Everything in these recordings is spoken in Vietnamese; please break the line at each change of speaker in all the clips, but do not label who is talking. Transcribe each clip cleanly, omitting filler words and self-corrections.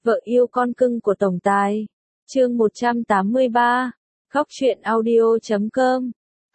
Vợ yêu con cưng của tổng tài. Chương 183. Khóc truyện audio.com.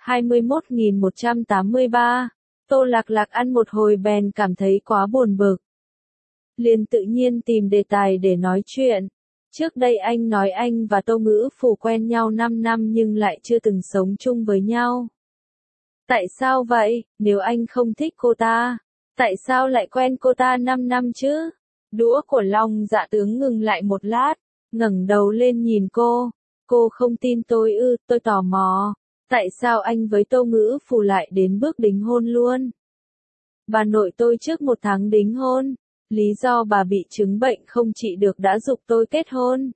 21.183. Tô Lạc Lạc ăn một hồi bèn cảm thấy quá buồn bực. Liền tự nhiên tìm đề tài để nói chuyện. Trước đây anh nói anh và Tô Ngữ Phù quen nhau 5 năm nhưng lại chưa từng sống chung với nhau. Tại sao vậy, nếu anh không thích cô ta, tại sao lại quen cô ta 5 năm chứ? Đũa của Long Dạ Tướng ngừng lại một lát, ngẩng đầu lên nhìn cô. Cô không tin tôi ư? Tôi tò mò. Tại sao anh với Tô Ngữ Phù lại đến bước đính hôn luôn? Bà nội tôi trước 1 tháng đính hôn. Lý do bà bị chứng bệnh không trị được đã giục tôi kết hôn.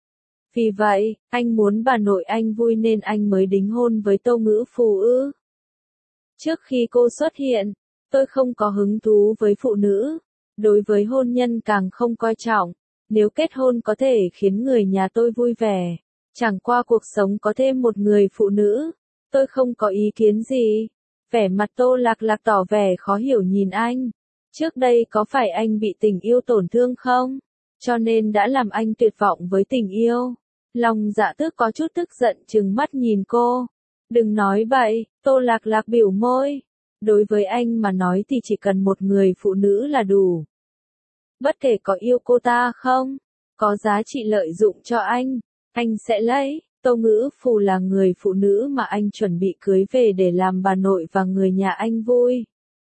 Vì vậy, anh muốn bà nội anh vui nên anh mới đính hôn với Tô Ngữ Phù ư? Trước khi cô xuất hiện, tôi không có hứng thú với phụ nữ. Đối với hôn nhân càng không coi trọng. Nếu kết hôn có thể khiến người nhà tôi vui vẻ. Chẳng qua cuộc sống có thêm một người phụ nữ. Tôi không có ý kiến gì. Vẻ mặt Tô Lạc Lạc tỏ vẻ khó hiểu nhìn anh. Trước đây có phải anh bị tình yêu tổn thương không? Cho nên đã làm anh tuyệt vọng với tình yêu. Long Dạ Tước có chút tức giận trừng mắt nhìn cô. Đừng nói bậy, Tô Lạc Lạc biểu môi. Đối với anh mà nói thì chỉ cần một người phụ nữ là đủ. Bất kể có yêu cô ta không, có giá trị lợi dụng cho anh sẽ lấy. Tô Ngữ Phù là người phụ nữ mà anh chuẩn bị cưới về để làm bà nội và người nhà anh vui.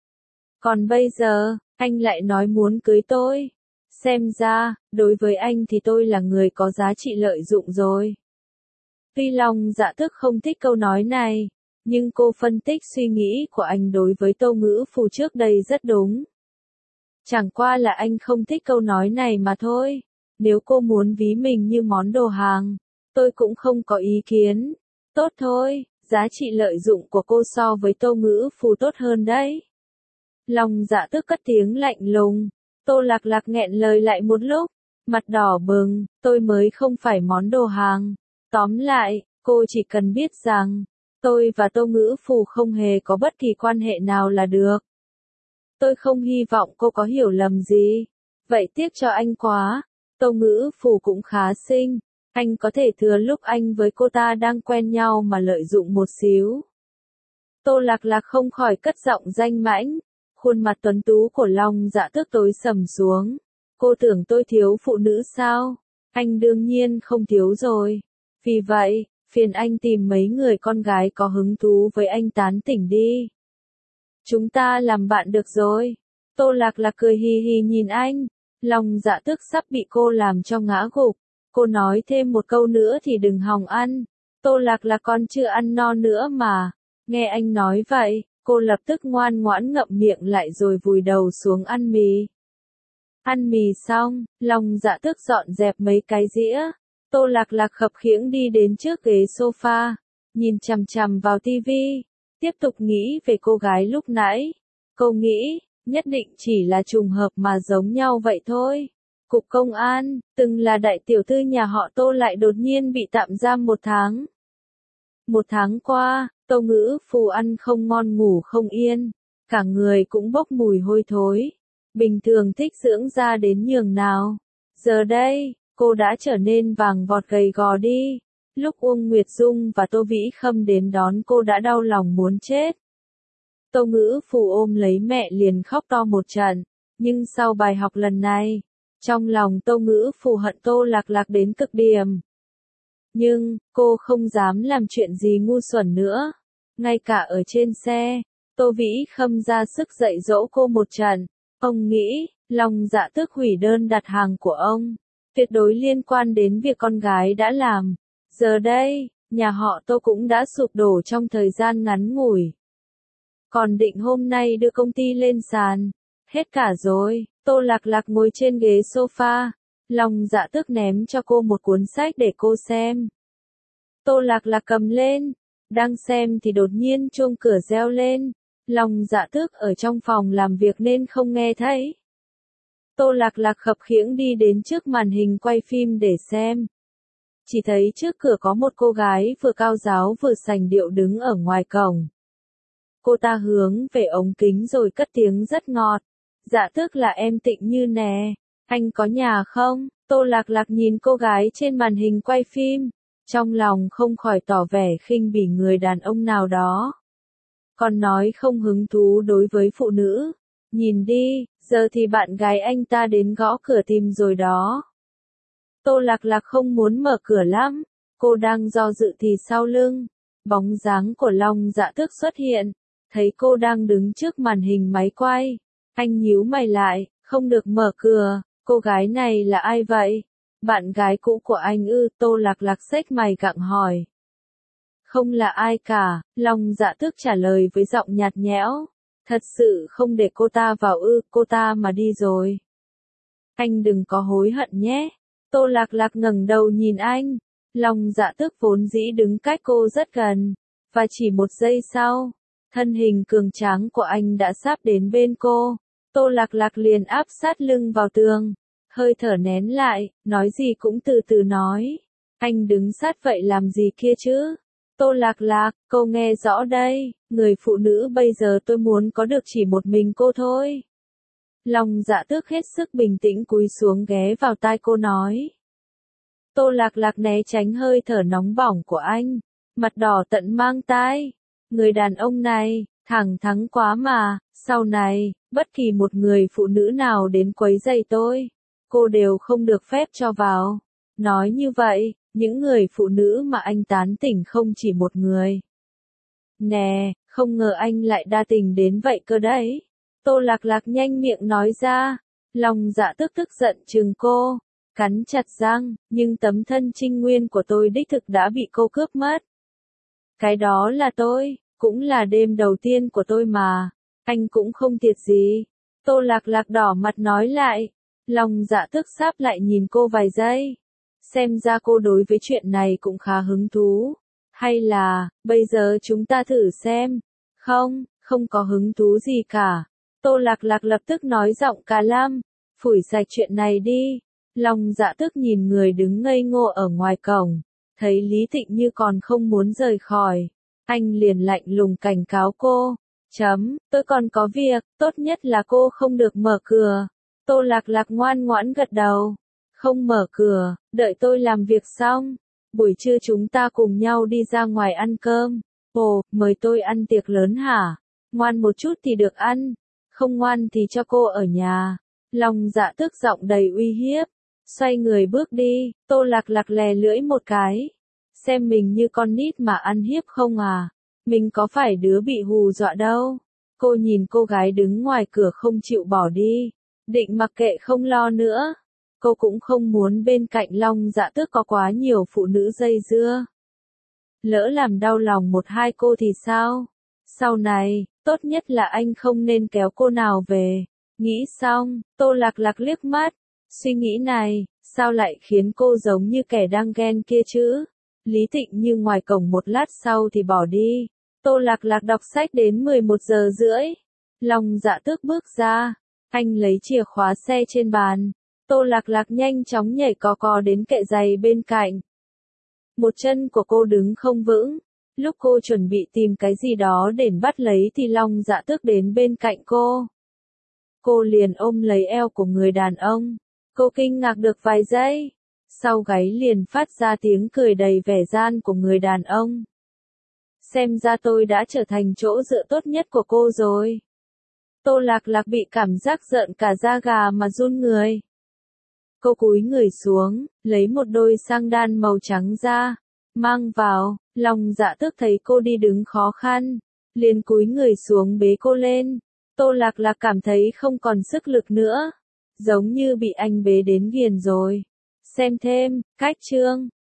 Còn bây giờ, anh lại nói muốn cưới tôi. Xem ra, đối với anh thì tôi là người có giá trị lợi dụng rồi. Tuy Long Dạ Tước không thích câu nói này, nhưng cô phân tích suy nghĩ của anh đối với Tô Ngữ Phù trước đây rất đúng. Chẳng qua là anh không thích câu nói này mà thôi. Nếu cô muốn ví mình như món đồ hàng, tôi cũng không có ý kiến. Tốt thôi, giá trị lợi dụng của cô so với Tô Ngữ Phù tốt hơn đấy. Long Dạ Tước cất tiếng lạnh lùng. Tô Lạc Lạc nghẹn lời lại một lúc, mặt đỏ bừng, tôi mới không phải món đồ hàng. Tóm lại, cô chỉ cần biết rằng, tôi và Tô Ngữ Phù không hề có bất kỳ quan hệ nào là được. Tôi không hy vọng cô có hiểu lầm gì. Vậy tiếc cho anh quá. Tô Ngữ Phù cũng khá xinh. Anh có thể thừa lúc anh với cô ta đang quen nhau mà lợi dụng một xíu. Tô Lạc Lạc không khỏi cất giọng danh mãnh. Khuôn mặt tuấn tú của Long Dạ Tước tối sầm xuống. Cô tưởng tôi thiếu phụ nữ sao? Anh đương nhiên không thiếu rồi. Vì vậy, phiền anh tìm mấy người con gái có hứng thú với anh tán tỉnh đi. Chúng ta làm bạn được rồi. Tô Lạc Lạc cười hì hì nhìn anh. Long Dạ Tước sắp bị cô làm cho ngã gục. Cô nói thêm một câu nữa thì đừng hòng ăn. Tô Lạc Lạc còn chưa ăn no nữa mà. Nghe anh nói vậy, cô lập tức ngoan ngoãn ngậm miệng lại rồi vùi đầu xuống ăn mì. Ăn mì xong, Long Dạ Tước dọn dẹp mấy cái dĩa. Tô Lạc Lạc khập khiễng đi đến trước ghế sofa, nhìn chằm chằm vào tivi, tiếp tục nghĩ về cô gái lúc nãy. Cô nghĩ, nhất định chỉ là trùng hợp mà giống nhau vậy thôi. Cục công an, từng là đại tiểu thư nhà họ Tô lại đột nhiên bị tạm giam 1 tháng. 1 tháng qua, Tô Ngữ Phù ăn không ngon ngủ không yên, cả người cũng bốc mùi hôi thối. Bình thường thích dưỡng da đến nhường nào. Giờ đây, cô đã trở nên vàng vọt gầy gò đi. Lúc Uông Nguyệt Dung và Tô Vĩ Khâm đến đón cô đã đau lòng muốn chết. Tô Ngữ Phù ôm lấy mẹ liền khóc to một trận. Nhưng sau bài học lần này, trong lòng Tô Ngữ Phù hận Tô Lạc Lạc đến cực điểm. Nhưng, cô không dám làm chuyện gì ngu xuẩn nữa. Ngay cả ở trên xe, Tô Vĩ Khâm ra sức dạy dỗ cô một trận. Ông nghĩ, Long Dạ Tước hủy đơn đặt hàng của ông. Tuyệt đối liên quan đến việc con gái đã làm. Giờ đây, nhà họ Tô cũng đã sụp đổ trong thời gian ngắn ngủi. Còn định hôm nay đưa công ty lên sàn. Hết cả rồi. Tô Lạc Lạc ngồi trên ghế sofa. Long Dạ Tước ném cho cô một cuốn sách để cô xem. Tô Lạc Lạc cầm lên. Đang xem thì đột nhiên chuông cửa reo lên. Long Dạ Tước ở trong phòng làm việc nên không nghe thấy. Tô Lạc Lạc khập khiễng đi đến trước màn hình quay phim để xem. Chỉ thấy trước cửa có một cô gái vừa cao ráo vừa sành điệu đứng ở ngoài cổng. Cô ta hướng về ống kính rồi cất tiếng rất ngọt. Dạ Tước là em Tịnh Như nè. Anh có nhà không? Tô Lạc Lạc nhìn cô gái trên màn hình quay phim, trong lòng không khỏi tỏ vẻ khinh bỉ người đàn ông nào đó. Còn nói không hứng thú đối với phụ nữ. Nhìn đi, giờ thì bạn gái anh ta đến gõ cửa tìm rồi đó. Tô Lạc Lạc không muốn mở cửa lắm. Cô đang do dự thì sau lưng, bóng dáng của Long Dạ Tước xuất hiện. Thấy cô đang đứng trước màn hình máy quay. Anh nhíu mày lại, không được mở cửa. Cô gái này là ai vậy? Bạn gái cũ của anh ư? Tô Lạc Lạc xếch mày gặng hỏi. Không là ai cả, Long Dạ Tước trả lời với giọng nhạt nhẽo. Thật sự không để cô ta vào ư? Cô ta mà đi rồi. Anh đừng có hối hận nhé. Tô Lạc Lạc ngẩng đầu nhìn anh. Long Dạ Tước vốn dĩ đứng cách cô rất gần. Và chỉ một giây sau, thân hình cường tráng của anh đã sắp đến bên cô. Tô Lạc Lạc liền áp sát lưng vào tường. Hơi thở nén lại, nói gì cũng từ từ nói. Anh đứng sát vậy làm gì kia chứ? Tô Lạc Lạc, cô nghe rõ đây, người phụ nữ bây giờ tôi muốn có được chỉ một mình cô thôi. Long Dạ Tước hết sức bình tĩnh cúi xuống ghé vào tai cô nói. Tô Lạc Lạc né tránh hơi thở nóng bỏng của anh, mặt đỏ tận mang tai. Người đàn ông này, thẳng thắn quá mà, sau này, bất kỳ một người phụ nữ nào đến quấy rầy tôi, cô đều không được phép cho vào. Nói như vậy, những người phụ nữ mà anh tán tỉnh không chỉ một người. Nè, không ngờ anh lại đa tình đến vậy cơ đấy. Tô Lạc Lạc nhanh miệng nói ra. Long Dạ Tước tức giận trừng cô, cắn chặt răng, nhưng tấm thân trinh nguyên của tôi đích thực đã bị cô cướp mất. Cái đó là tôi, cũng là đêm đầu tiên của tôi mà, anh cũng không thiệt gì. Tô Lạc Lạc đỏ mặt nói lại. Long Dạ Tước sáp lại nhìn cô vài giây. Xem ra cô đối với chuyện này cũng khá hứng thú. Hay là, bây giờ chúng ta thử xem. Không, không có hứng thú gì cả. Tô Lạc Lạc lập tức nói giọng cà lam. Phủi sạch chuyện này đi. Long Dạ Tước nhìn người đứng ngây ngô ở ngoài cổng. Thấy Lý Thịnh Như còn không muốn rời khỏi. Anh liền lạnh lùng cảnh cáo cô. Tôi còn có việc, tốt nhất là cô không được mở cửa. Tô Lạc Lạc ngoan ngoãn gật đầu. Không mở cửa, đợi tôi làm việc xong. Buổi trưa chúng ta cùng nhau đi ra ngoài ăn cơm. Ồ, mời tôi ăn tiệc lớn hả? Ngoan một chút thì được ăn. Không ngoan thì cho cô ở nhà. Long Dạ Tước giọng đầy uy hiếp. Xoay người bước đi, Tô Lạc Lạc lè lưỡi một cái. Xem mình như con nít mà ăn hiếp không à? Mình có phải đứa bị hù dọa đâu. Cô nhìn cô gái đứng ngoài cửa không chịu bỏ đi. Định mặc kệ không lo nữa. Cô cũng không muốn bên cạnh Long Dạ Tước có quá nhiều phụ nữ dây dưa. Lỡ làm đau lòng một hai cô thì sao? Sau này, tốt nhất là anh không nên kéo cô nào về. Nghĩ xong, Tô Lạc Lạc liếc mắt. Suy nghĩ này, sao lại khiến cô giống như kẻ đang ghen kia chứ? Lý Thịnh Như ngoài cổng một lát sau thì bỏ đi. Tô Lạc Lạc đọc sách đến 11 giờ rưỡi. Long Dạ Tước bước ra. Anh lấy chìa khóa xe trên bàn. Tô Lạc Lạc nhanh chóng nhảy cò đến kệ giày bên cạnh. Một chân của cô đứng không vững. Lúc cô chuẩn bị tìm cái gì đó để bắt lấy thì Long Dạ Tước đến bên cạnh cô. Cô liền ôm lấy eo của người đàn ông. Cô kinh ngạc được vài giây. Sau gáy liền phát ra tiếng cười đầy vẻ gian của người đàn ông. Xem ra tôi đã trở thành chỗ dựa tốt nhất của cô rồi. Tô Lạc Lạc bị cảm giác giận cả da gà mà run người. Cô cúi người xuống, lấy một đôi sang đan màu trắng ra, mang vào. Long Dạ Tước thấy cô đi đứng khó khăn, liền cúi người xuống bế cô lên. Tô Lạc Lạc cảm thấy không còn sức lực nữa, giống như bị anh bế đến ghiền rồi. Xem thêm, cách chương.